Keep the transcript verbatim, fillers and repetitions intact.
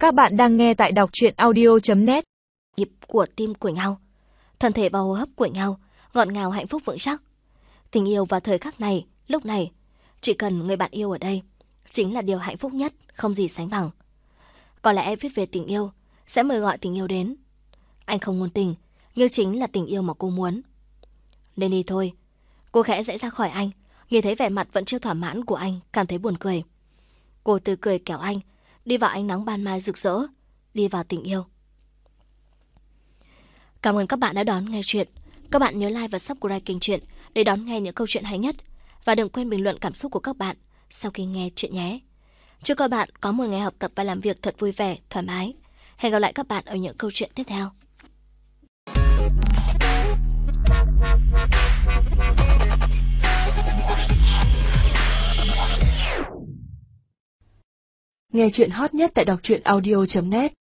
Các bạn đang nghe tại đọc truyện audio chấm net. Nhịp của tim của nhau, thân thể và hô hấp của nhau, ngọt ngào hạnh phúc vững chắc. Tình yêu vào thời khắc này, lúc này, chỉ cần người bạn yêu ở đây, chính là điều hạnh phúc nhất, không gì sánh bằng. Có lẽ em viết về tình yêu, sẽ mời gọi tình yêu đến. Anh không muốn tình, nhưng chính là tình yêu mà cô muốn. Nên đi thôi. Cô khẽ dãy ra khỏi anh, nhìn thấy vẻ mặt vẫn chưa thỏa mãn của anh, cảm thấy buồn cười. Cô tươi cười kéo anh, đi vào ánh nắng ban mai rực rỡ, đi vào tình yêu. Cảm ơn các bạn đã đón nghe chuyện. Các bạn nhớ like và subscribe kênh truyện để đón nghe những câu chuyện hay nhất. Và đừng quên bình luận cảm xúc của các bạn sau khi nghe chuyện nhé. Chúc các bạn có một ngày học tập và làm việc thật vui vẻ, thoải mái. Hẹn gặp lại các bạn ở những câu chuyện tiếp theo. Nghe chuyện hot nhất tại đọc truyện audio chấm net.